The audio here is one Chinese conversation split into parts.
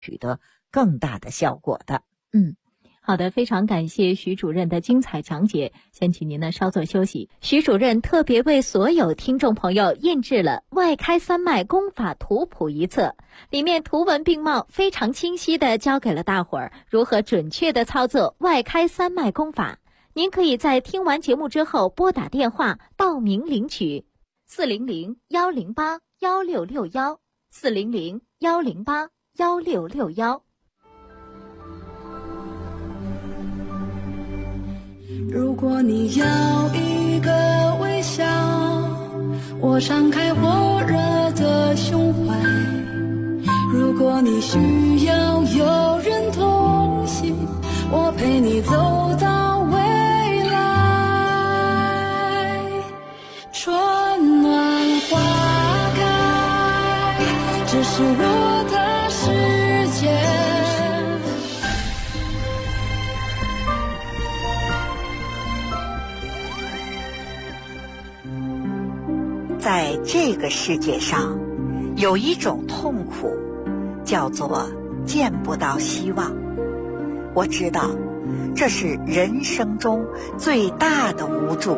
取得更大的效果的。 好的，非常感谢徐主任的精彩讲解。先请您呢稍作休息。徐主任特别为所有听众朋友印制了《外开三脉功法图谱》一册，里面图文并茂，非常清晰地教给了大伙儿如何准确地操作外开三脉功法。您可以在听完节目之后拨打电话报名领取400-108-1661，400-108-1661。 如果你要一个微笑，我敞开火热的胸怀；如果你需要有人同行，我陪你走到未来。春暖花开，这是我的世界。 在这个世界上，有一种痛苦，叫做见不到希望。我知道，这是人生中最大的无助。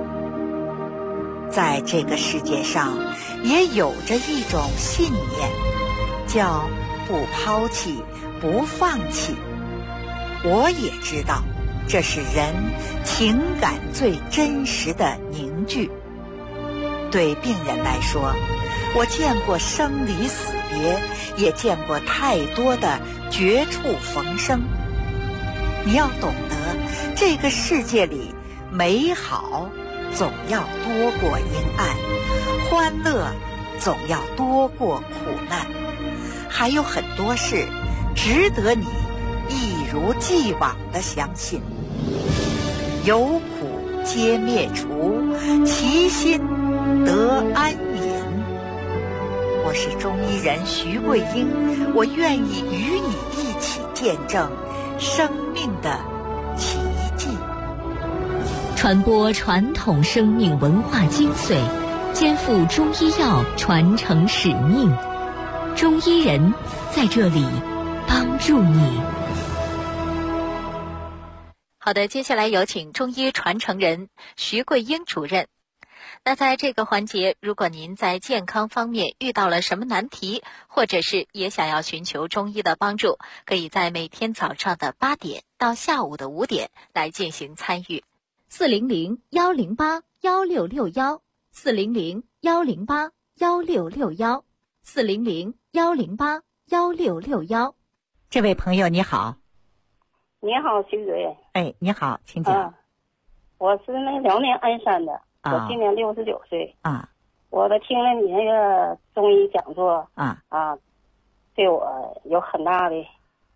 在这个世界上，也有着一种信念，叫不抛弃，不放弃。我也知道，这是人情感最真实的凝聚。对病人来说，我见过生离死别，也见过太多的绝处逢生。你要懂得，这个世界里美好总要多过阴暗，欢乐总要多过苦难，还有很多事值得你一如既往地相信。有苦皆灭除，其心得安隐。我是中医人徐桂英，我愿意与你一起见证生命的奇迹， 传播传统生命文化精髓，肩负中医药传承使命。中医人在这里帮助你。好的，接下来有请中医传承人徐桂英主任。那在这个环节，如果您在健康方面遇到了什么难题，或者是也想要寻求中医的帮助，可以在每天早上的8点到下午的5点来进行参与。400-108-1661，400-108-1661，400-108-1661。 这位朋友你好。 你好，徐主任。 哎，你好，请讲。 我是那辽宁鞍山的，我今年69岁。我听了你那个中医讲座对我有很大的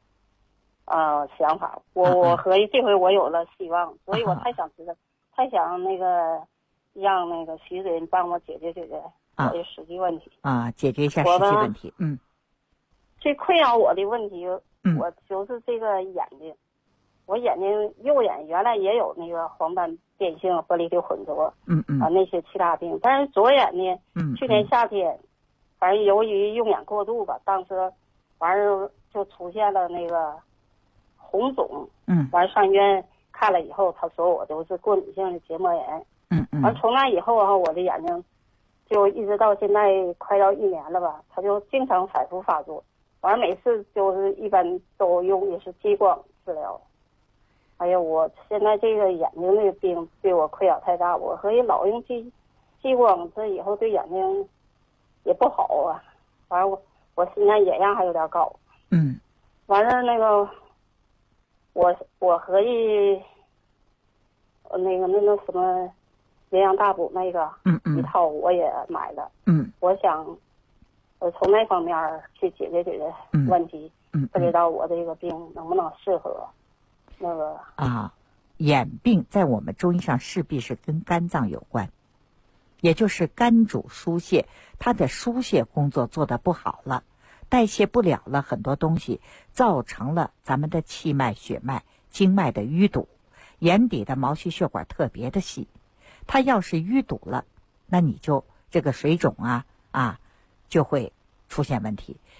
想法。我合计这回我有了希望，所以我太想知道，太想那个让那个徐主任帮我解决我的实际问题解决一下实际问题。 最困扰我的问题，我就是这个眼睛。我眼睛右眼原来也有那个黄斑变性、玻璃体混浊，那些其他病，但是左眼呢，去年夏天，反正由于用眼过度吧，当时完了就出现了那个红肿，完上医院看了以后，他说我都是过敏性的结膜炎，完从那以后我的眼睛就一直到现在快要1年了吧，他就经常反复发作，完每次就是一般都用的是激光治疗。哎呀，我现在这个眼睛的病对我困扰太大，我可以老用激光，这以后对眼睛也不好啊。完了我现在眼压还有点高。完了那个我合计那个什么营养大补那个一套我也买了。我想我从那方面去解决问题。不知道我这个病能不能适合。那个眼病在我们中医上势必是跟肝脏有关，也就是肝主疏泄，它的疏泄工作做得不好了，代谢不了了很多东西，造成了咱们的气脉、血脉、经脉的淤堵，眼底的毛细血管特别的细，它要是淤堵了，那你就这个水肿就会出现问题。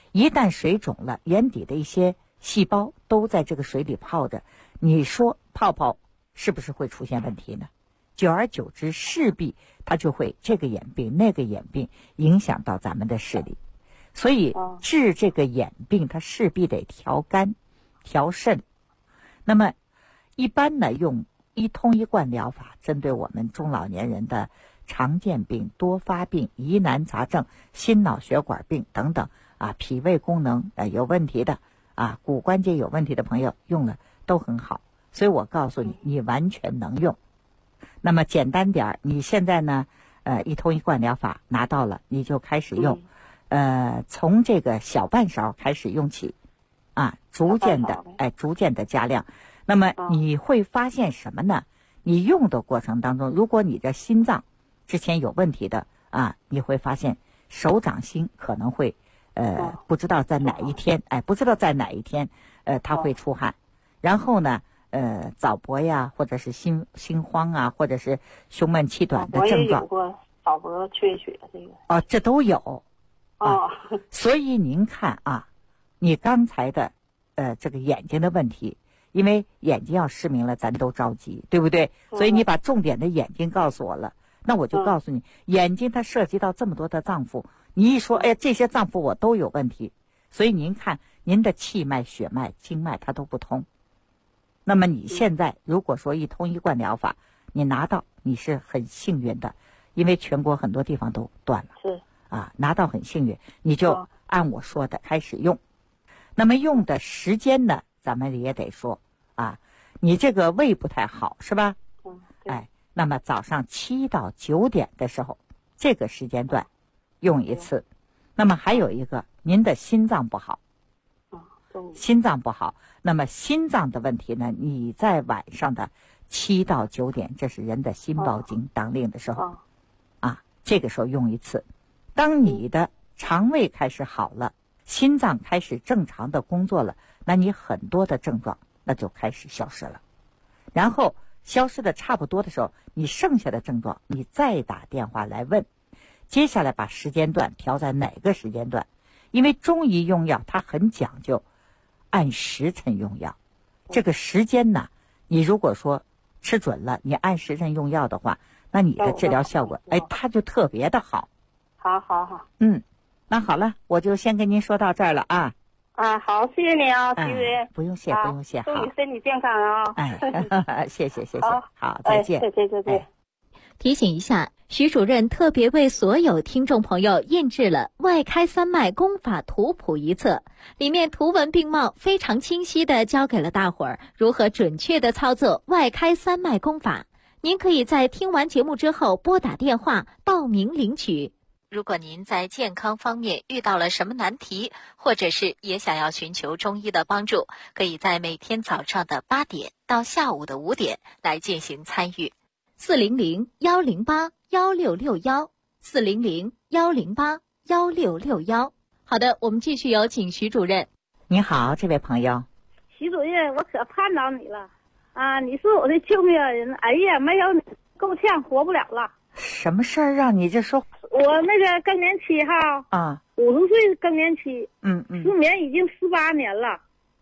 一旦水肿了，眼底的一些细胞都在这个水里泡着，你说泡泡是不是会出现问题呢？久而久之，势必它就会这个眼病那个眼病影响到咱们的视力。所以治这个眼病，它势必得调肝、调肾。那么一般呢，用一通一贯疗法，针对我们中老年人的常见病、多发病、疑难杂症、心脑血管病等等啊，脾胃功能有问题的啊，骨关节有问题的朋友用了都很好。所以我告诉你，你完全能用。那么简单点，你现在呢，一通一贯疗法拿到了，你就开始用，从这个小半勺开始用起，啊，逐渐的加量。那么你会发现什么呢？你用的过程当中，如果你的心脏之前有问题的啊，你会发现手掌心可能会不知道在哪一天，它会出汗，然后呢。早搏呀，或者是心慌啊，或者是胸闷气短的症状。我也有过早搏缺血这个。 这都有。所以您看啊，你刚才的这个眼睛的问题，因为眼睛要失明了，咱都着急，对不对？所以你把重点的眼睛告诉我了，那我就告诉你，眼睛它涉及到这么多的脏腑，你一说，哎呀，这些脏腑我都有问题，所以您看，您的气脉、血脉、经脉它都不通。那么你现在如果说一通一贯疗法，你拿到你是很幸运的，因为全国很多地方都断了， 是啊，拿到很幸运，你就按我说的开始用。那么用的时间呢，咱们也得说啊，你这个胃不太好是吧？那么早上7到9点的时候，这个时间段用一次。那么还有一个，您的心脏不好。心脏不好，那么心脏的问题呢？你在晚上的7到9点，这是人的心包经当令的时候，这个时候用一次。当你的肠胃开始好了，心脏开始正常的工作了，那你很多的症状那就开始消失了。然后消失的差不多的时候，你剩下的症状你再打电话来问，接下来把时间段调在哪个时间段？因为中医用药它很讲究。按时辰用药，这个时间呢，你如果说吃准了，你按时辰用药的话，那你的治疗效果，它就特别的好。 好。 那好了，我就先跟您说到这儿了啊。 好，谢谢你啊，徐主任。 不用谢。 祝你身体健康啊。 谢谢。好，再见。 再见。 提醒一下，徐主任特别为所有听众朋友印制了《外开三脉功法图谱》一册，里面图文并茂，非常清晰地教给了大伙儿如何准确地操作外开三脉功法。您可以在听完节目之后拨打电话报名领取。如果您在健康方面遇到了什么难题，或者是也想要寻求中医的帮助，可以在每天早上的8点到下午的5点来进行参与。400-108-1661，400-108-1661。好的，我们继续有请徐主任。 你好，这位朋友。 徐主任，我可盼着你了啊！你是我的救命人，哎呀，没有你够呛活不了了。 什么事儿让你这说？ 我那个更年期哈，50岁更年期，失眠已经18年了。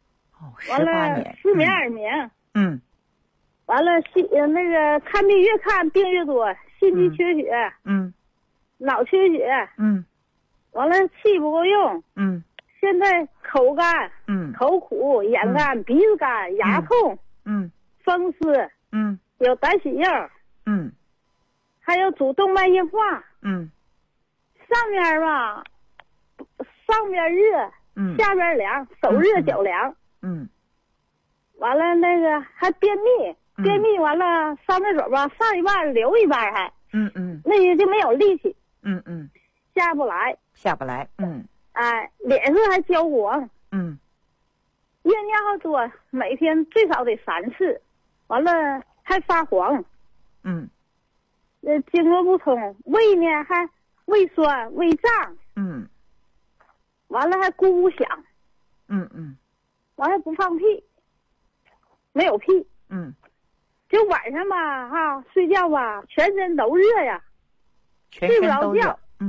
18年。 失眠耳鸣。完了，那个看病越看病越多，心肌缺血，脑缺血，完了气不够用，现在口干，口苦，眼干，鼻子干，牙痛，风湿，有胆血印，还有主动脉硬化，上边热，下边凉，手热脚凉，完了那个还便秘。完了，上厕所吧，上一半流一半还，那个就没有力气，下不来，脸上还焦黄，夜尿多，每天最少得3次，完了还发黄，经络不通，胃呢还胃酸、胃胀，完了还咕咕响，完了不放屁，没有屁，就晚上吧，睡觉吧，全身都热呀，睡不着觉，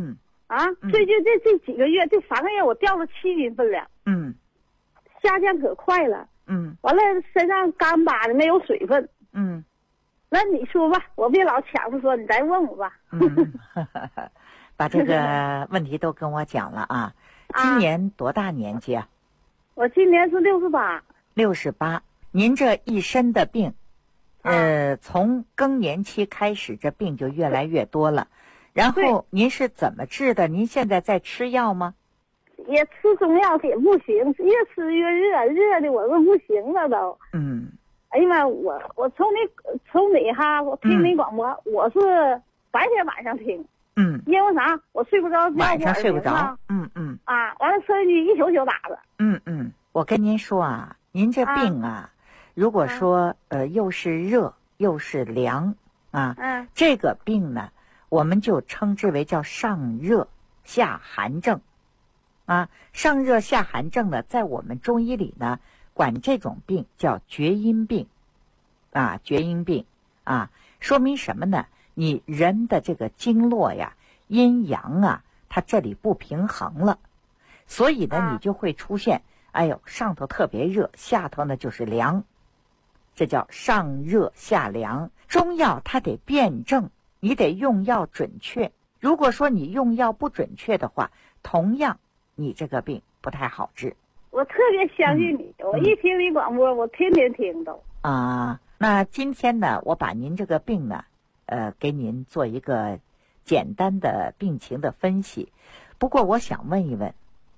最近这几个月，这3个月我掉了7斤分量。下降可快了。完了身上干巴的没有水分。那你说吧，我别老抢着说，你再问我吧。 把这个问题都跟我讲了啊。今年多大年纪啊？ 我今年是68。 68，您这一身的病，从更年期开始，这病就越来越多了。然后您是怎么治的？您现在在吃药吗？ 也吃中药也不行，越吃越热，热的我都不行了都。哎呀妈，我从你哈，我听你广播，我是白天晚上听。因为啥？我睡不着觉， 晚上睡不着。 完了收音机一宿宿打着。 我跟您说啊，您这病啊，如果说又是热又是凉啊，这个病呢，我们就称之为叫上热下寒症。上热下寒症呢，在我们中医里呢，管这种病叫厥阴病。厥阴病说明什么呢？你人的这个经络呀，阴阳啊，它这里不平衡了，所以呢，你就会出现，上头特别热，下头呢就是凉，这叫上热下凉。中药它得辩证，你得用药准确。如果说你用药不准确的话，同样你这个病不太好治。 我特别相信你，我一听你广播，我天天听都。 那今天呢，我把您这个病呢，给您做一个简单的病情的分析。不过我想问一问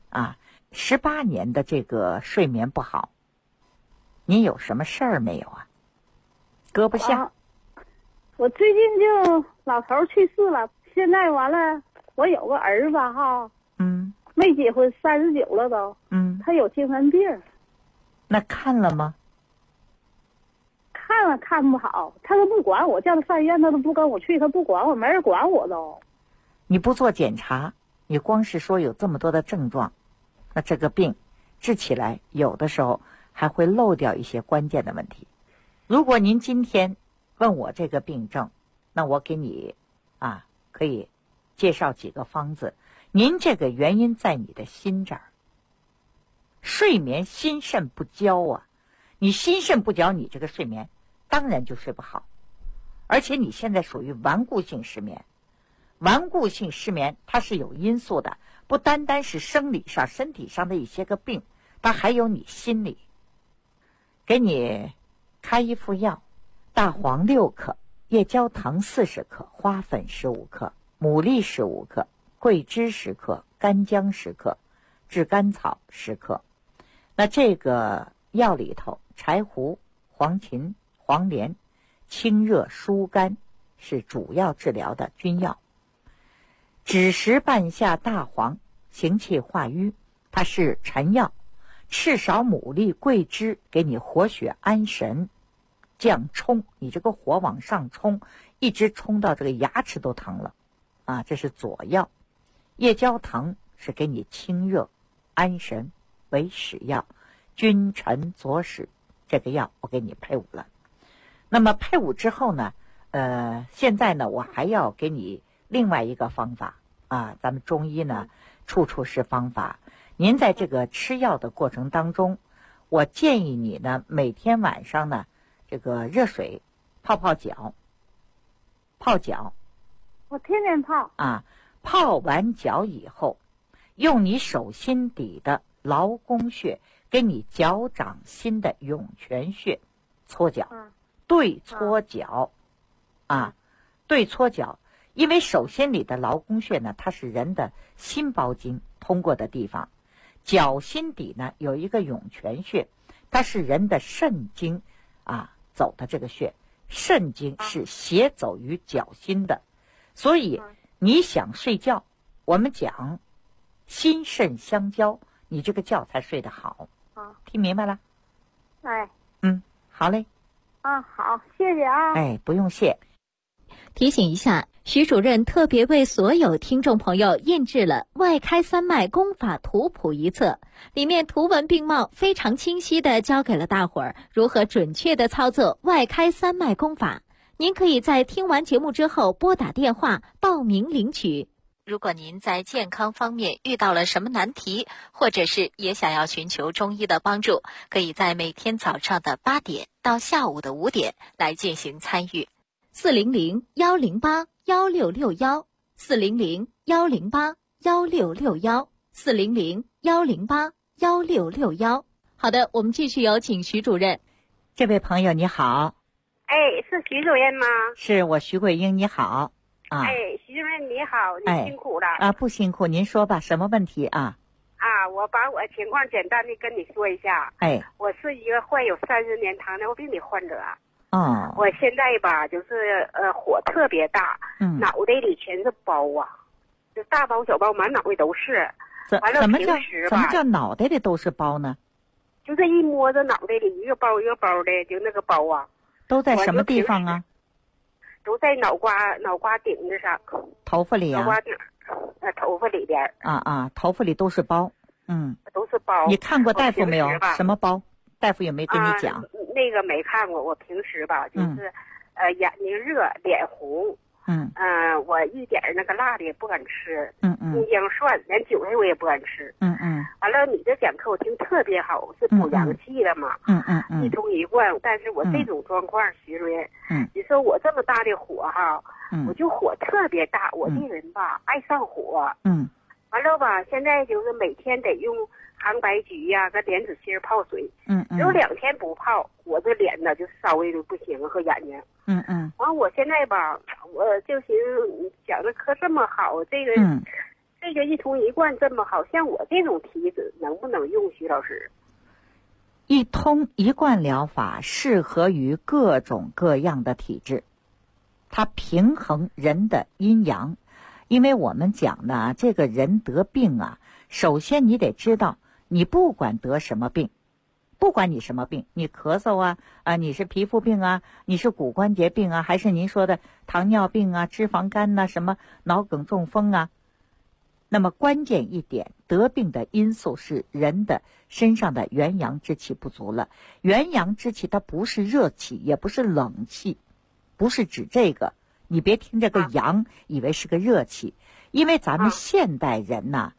，18年的这个睡眠不好，您有什么事儿没有啊？搁不下。 我最近就老头去世了，现在完了，我有个儿子哈，没结婚，39了都，他有精神病。 那看了吗？ 看不好，他都不管我，叫他上医院他都不跟我去，他不管我，没人管我都。 你不做检查，你光是说有这么多的症状，那这个病治起来有的时候还会漏掉一些关键的问题。如果您今天问我这个病症，那我给你可以介绍几个方子。您这个原因在你的心这儿，睡眠心肾不交你心肾不交，你这个睡眠当然就睡不好。而且你现在属于顽固性失眠，顽固性失眠它是有因素的，不单单是生理上身体上的一些个病，它还有你心理。给你开一副药，大黄6克，夜交藤40克，花粉15克，牡蛎15克，桂枝10克，干姜10克，炙甘草10克。那这个药里头，柴胡、黄芩、黄连清热疏肝是主要治疗的君药。枳实半夏大黄行气化瘀，它是臣药。赤芍、牡蛎、桂枝给你活血安神，降冲，你这个火往上冲，一直冲到这个牙齿都疼了这是左药。夜交藤是给你清热安神为使药，君臣佐使这个药我给你配伍了。那么配伍之后呢，现在呢我还要给你另外一个方法咱们中医呢处处是方法。您在这个吃药的过程当中，我建议你呢每天晚上呢这个热水泡脚。 我天天泡泡完脚以后，用你手心底的劳宫穴给你脚掌心的涌泉穴搓脚，对搓脚对搓脚。因为手心里的劳宫穴呢，它是人的心包经通过的地方，脚心底呢有一个涌泉穴，它是人的肾经走的这个穴，肾经是斜走于脚心的。所以你想睡觉，我们讲心肾相交，你这个觉才睡得好。听明白了？好嘞。 好，谢谢不用谢。 提醒一下，徐主任特别为所有听众朋友印制了《外开三脉功法图谱》一册，里面图文并茂，非常清晰地教给了大伙儿如何准确地操作外开三脉功法。您可以在听完节目之后拨打电话报名领取。 如果您在健康方面遇到了什么难题，或者是也想要寻求中医的帮助，可以在每天早上的8点到下午的5点来进行参与。400-108-1661，400-108-1661，400-108-1661。好的，我们继续有请徐主任。 这位朋友你好。 哎，是徐主任吗？ 是我徐桂英，你好。 哎，徐主任你好，你辛苦了。 不辛苦，您说吧，什么问题啊？ 我把我情况简单的跟你说一下。我是一个患有30年糖尿病的患者。我现在吧，就是火特别大，脑袋里全是包啊，就大包小包，满脑袋都是。完了，平时吧， 怎么叫脑袋里都是包呢？ 就是一摸着脑袋里一个包一个包的，就那个包啊。都在什么地方啊？ 都在脑瓜顶子上。 头发里啊？ 脑瓜顶，头发里边。 头发里都是包。 都是包。 你看过大夫没有？什么包？大夫有没有跟你讲？ 那个没看过。我平时吧，就是眼睛热，脸红。我一点那个辣的也不敢吃。葱姜蒜，连韭菜我也不敢吃。完了，你这讲课我听特别好，是补阳气的嘛。一通一贯。但是我这种状况，徐主任，你说我这么大的火哈，我就火特别大。我这人吧，爱上火。完了吧，现在就是每天得用杭白菊呀跟莲子心泡水。有2天不泡，我这脸呢就稍微就不行和眼睛。完我现在吧，我就寻思你讲的课这么好，这个一通一贯这么好，像我这种体质能不能用，徐老师？ 一通一贯疗法适合于各种各样的体质，它平衡人的阴阳。因为我们讲呢，这个人得病啊，首先你得知道，你不管得什么病，不管你什么病，你咳嗽你是皮肤病啊，你是骨关节病啊，还是您说的糖尿病啊、脂肪肝呐、什么脑梗、中风啊，那么关键一点，得病的因素是人的身上的元阳之气不足了。元阳之气它不是热气，也不是冷气，不是指这个。你别听这个阳以为是个热气，因为咱们现代人呐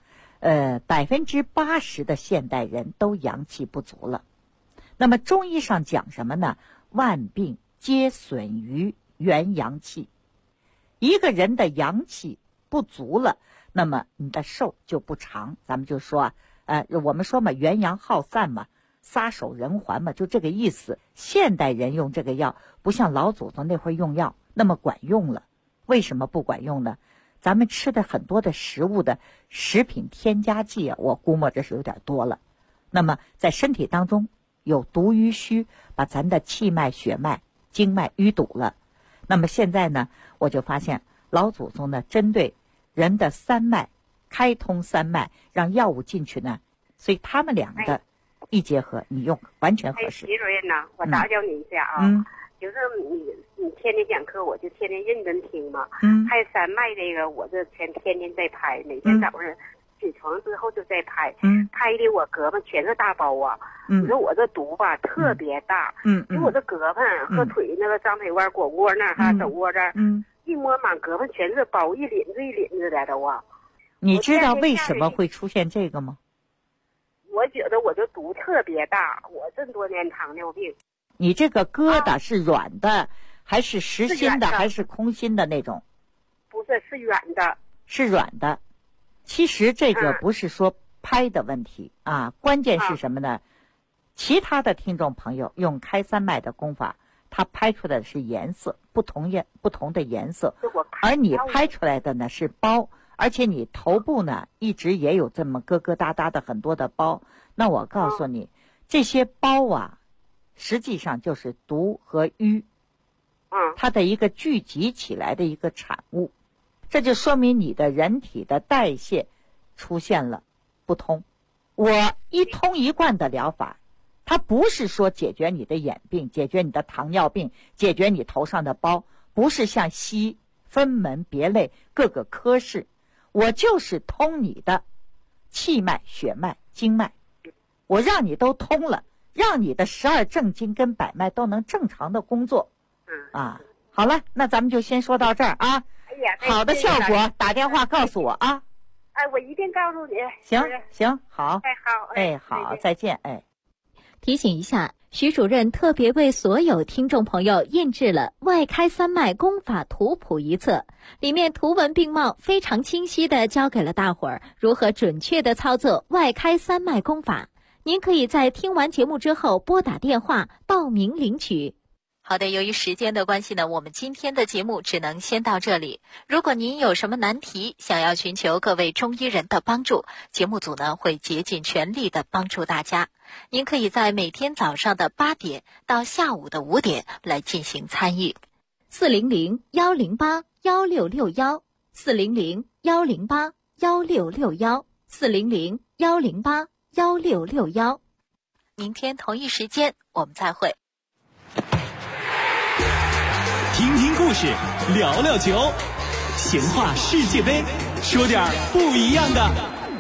，80%的现代人都阳气不足了。那么中医上讲什么呢？万病皆损于元阳气。一个人的阳气不足了，那么你的寿就不长。咱们就说我们说嘛，元阳耗散嘛，撒手人寰嘛，就这个意思。现代人用这个药不像老祖宗那会儿用药那么管用了。为什么不管用呢？咱们吃的很多的食物的食品添加剂我估摸着是有点多了。那么在身体当中有毒淤虚，把咱的气脉、血脉、经脉淤堵了。那么现在呢，我就发现老祖宗呢，针对人的三脉开通三脉，让药物进去呢，所以他们两个一结合，你用完全合适。 徐主任呢，我打搅你一下啊。就是你天天讲课，我就天天认真听嘛。还有三脉这个，我这天天在拍，每天早上起床之后就在拍。拍的我胳膊全是大包啊。你说我这毒吧特别大。就我这胳膊和腿那个张腿弯、腘窝那儿手窝这儿，一摸满胳膊全是包，一领子一领子的都啊。 你知道为什么会出现这个吗？ 我觉得我这毒特别大，我这么多年糖尿病。 你这个疙瘩是软的，还是实心的，还是空心的那种？ 不是，是软的。 是软的。其实这个不是说拍的问题关键是什么呢？其他的听众朋友用开三脉的功法，它拍出来的是颜色，不同的颜色，而你拍出来的呢是包，而且你头部呢一直也有这么疙疙瘩瘩的很多的包。那我告诉你，这些包实际上就是毒和瘀，它的一个聚集起来的一个产物。这就说明你的人体的代谢出现了不通。我一通一贯的疗法，它不是说解决你的眼病，解决你的糖尿病，解决你头上的包，不是像西医分门别类各个科室，我就是通你的气脉、血脉、经脉，我让你都通了，让你的12正经跟百脉都能正常的工作。好了，那咱们就先说到这儿啊。 好的效果打电话告诉我啊。 我一定告诉你。 行，好。好，再见。 提醒一下，徐主任特别为所有听众朋友印制了《外开三脉功法图谱》一册，里面图文并茂，非常清晰地教给了大伙儿如何准确地操作外开三脉功法。您可以在听完节目之后拨打电话报名领取。好的，由于时间的关系呢，我们今天的节目只能先到这里。如果您有什么难题，想要寻求各位中医人的帮助，节目组呢会竭尽全力的帮助大家。您可以在每天早上的8点到下午的5点来进行参与。400-108-1661 400-108-1661 400-108-1661。明天同一时间我们再会。 听听故事，聊聊球，闲话世界杯，说点不一样的。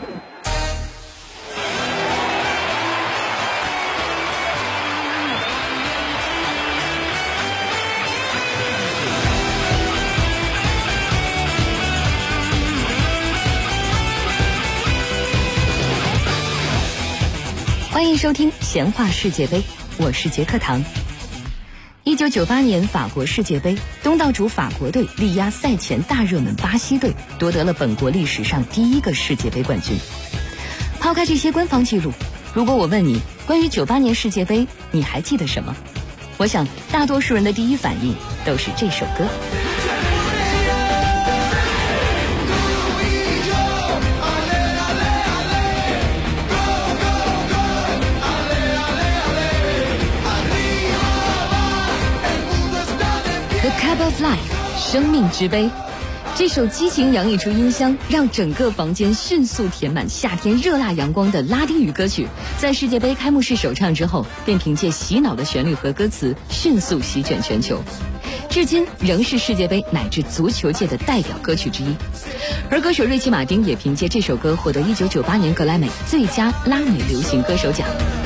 欢迎收听闲话世界杯，我是杰克唐。1998年法国世界杯，东道主法国队力压赛前大热门巴西队，夺得了本国历史上第一个世界杯冠军。抛开这些官方记录，如果我问你关于98年世界杯你还记得什么，我想大多数人的第一反应都是这首歌。The Cup of Life， 生命之杯。这首激情洋溢出音箱，让整个房间迅速填满夏天热辣阳光的拉丁语歌曲，在世界杯开幕式首唱之后，便凭借洗脑的旋律和歌词迅速席卷全球，至今仍是世界杯乃至足球界的代表歌曲之一。而歌手瑞奇·马丁也凭借这首歌获得1998年格莱美最佳拉美流行歌手奖。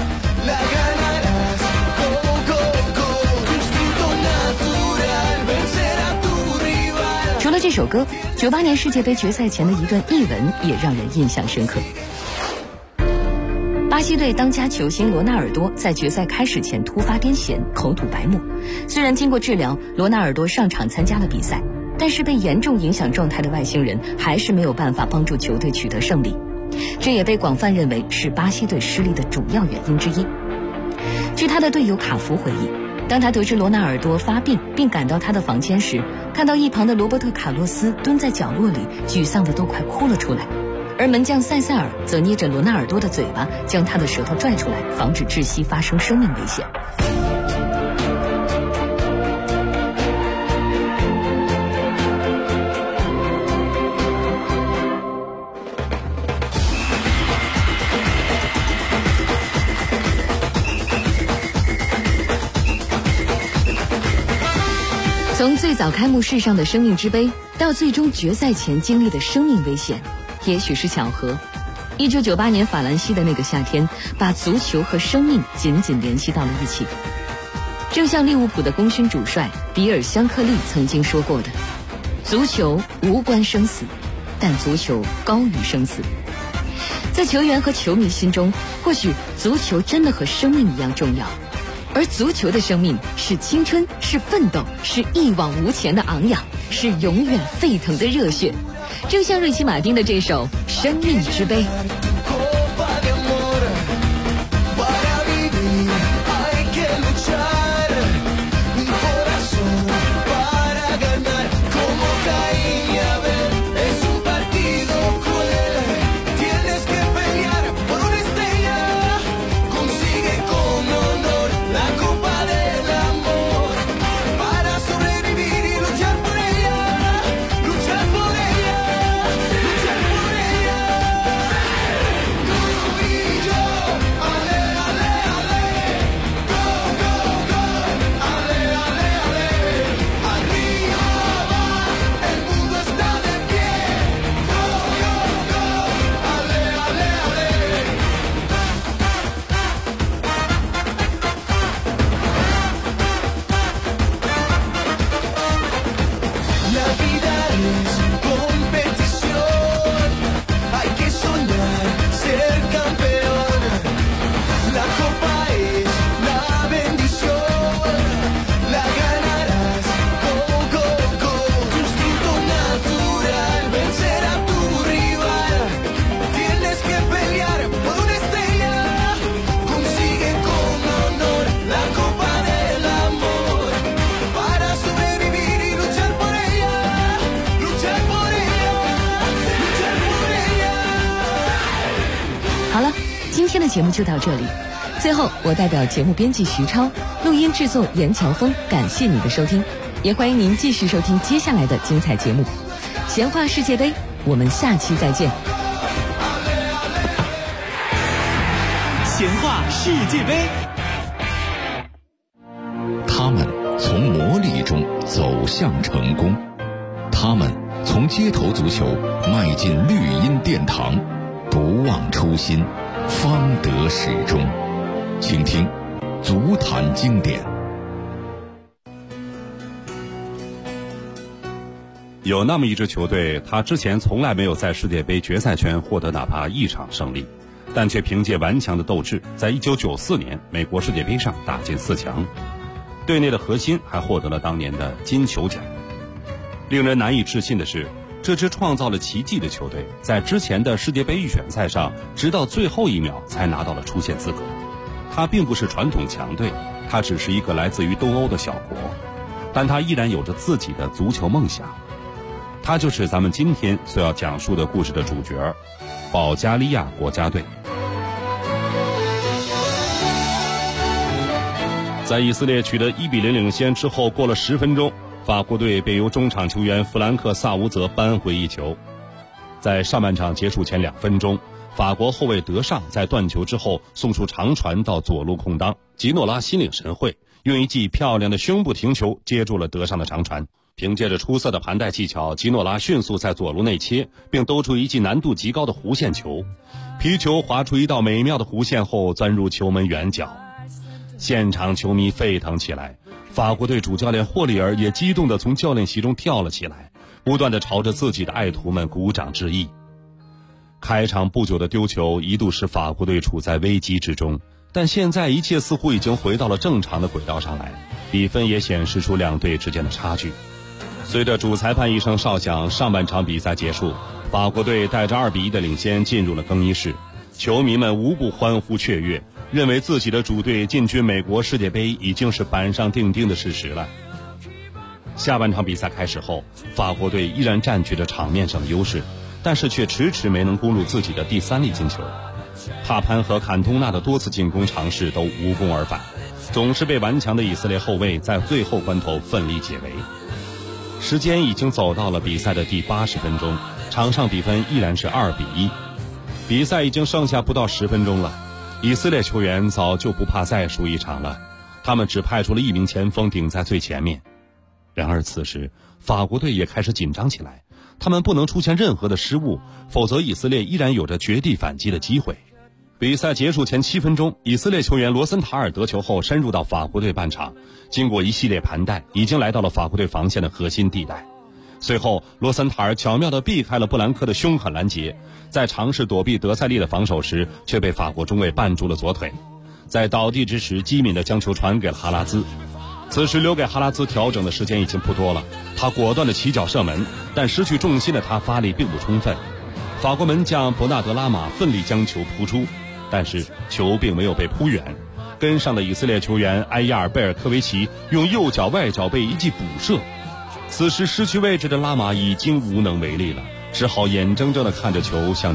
除了这首歌，98年世界杯决赛前的一段译文也让人印象深刻。巴西队当家球星罗纳尔多在决赛开始前突发癫痫，口吐白沫。虽然经过治疗，罗纳尔多上场参加了比赛，但是被严重影响状态的外星人还是没有办法帮助球队取得胜利。这也被广泛认为是巴西队失利的主要原因之一。据他的队友卡福回忆，当他得知罗纳尔多发病并赶到他的房间时，看到一旁的罗伯特·卡洛斯蹲在角落里，沮丧的都快哭了出来，而门将塞塞尔则捏着罗纳尔多的嘴巴，将他的舌头拽出来，防止窒息发生生命危险。从最早开幕式上的生命之杯，到最终决赛前经历的生命危险，也许是巧合。1998年法兰西的那个夏天，把足球和生命紧紧联系到了一起。正像利物浦的功勋主帅比尔·香克利曾经说过的，足球无关生死，但足球高于生死。在球员和球迷心中，或许足球真的和生命一样重要，而足球的生命是青春，是奋斗，是一往无前的昂扬，是永远沸腾的热血。正像瑞奇·马丁的这首《生命之杯》。 今天的节目就到这里。最后，我代表节目编辑徐超，录音制作严乔峰，感谢你的收听，也欢迎您继续收听接下来的精彩节目。闲话世界杯，我们下期再见。 闲话世界杯， 他们从磨砺中走向成功，他们从街头足球迈进绿茵殿堂，不忘初心，方得始终。请听足坛经典。 有那么一支球队，他之前从来没有在世界杯决赛圈获得哪怕一场胜利，但却凭借顽强的斗志，在1994年美国世界杯上打进4强，队内的核心还获得了当年的金球奖。令人难以置信的是，这支创造了奇迹的球队，在之前的世界杯预选赛上，直到最后一秒才拿到了出线资格。它并不是传统强队，它只是一个来自于东欧的小国，但它依然有着自己的足球梦想。它就是咱们今天所要讲述的故事的主角——保加利亚国家队。在以色列取得1-0领先之后，过了10分钟，法国队便由中场球员弗兰克·萨乌泽扳回一球。在上半场结束前2分钟，法国后卫德尚在断球之后送出长传到左路空当，吉诺拉心领神会，用一记漂亮的胸部停球接住了德尚的长传。凭借着出色的盘带技巧，吉诺拉迅速在左路内切，并兜出一记难度极高的弧线球，皮球划出一道美妙的弧线后钻入球门远角。现场球迷沸腾起来，法国队主教练霍利尔也激动地从教练席中跳了起来，不断地朝着自己的爱徒们鼓掌致意。开场不久的丢球一度使法国队处在危机之中，但现在一切似乎已经回到了正常的轨道上来，比分也显示出两队之间的差距。随着主裁判一声哨响，上半场比赛结束，法国队带着2-1的领先进入了更衣室，球迷们无不欢呼雀跃，认为自己的主队进军美国世界杯已经是板上钉钉的事实了。下半场比赛开始后，法国队依然占据着场面上的优势，但是却迟迟没能攻入自己的第3粒进球。帕潘和坎通纳的多次进攻尝试都无功而返，总是被顽强的以色列后卫在最后关头奋力解围。时间已经走到了比赛的第80分钟，场上比分依然是2-1。比赛已经剩下不到10分钟了，以色列球员早就不怕再输一场了，他们只派出了1名前锋顶在最前面。然而此时法国队也开始紧张起来，他们不能出现任何的失误，否则以色列依然有着绝地反击的机会。比赛结束前7分钟，以色列球员罗森塔尔得球后深入到法国队半场，经过一系列盘带，已经来到了法国队防线的核心地带。随后罗森塔尔巧妙地避开了布兰科的凶狠拦截，在尝试躲避德塞利的防守时，却被法国中卫绊住了左腿，在倒地之时机敏地将球传给了哈拉兹。此时留给哈拉兹调整的时间已经不多了，他果断地起脚射门，但失去重心的他发力并不充分，法国门将伯纳德拉马奋力将球扑出，但是球并没有被扑远，跟上的以色列球员埃亚尔贝尔科维奇用右脚外脚背一记补射，此时失去位置的拉马已经无能为力了，只好眼睁睁地看着球向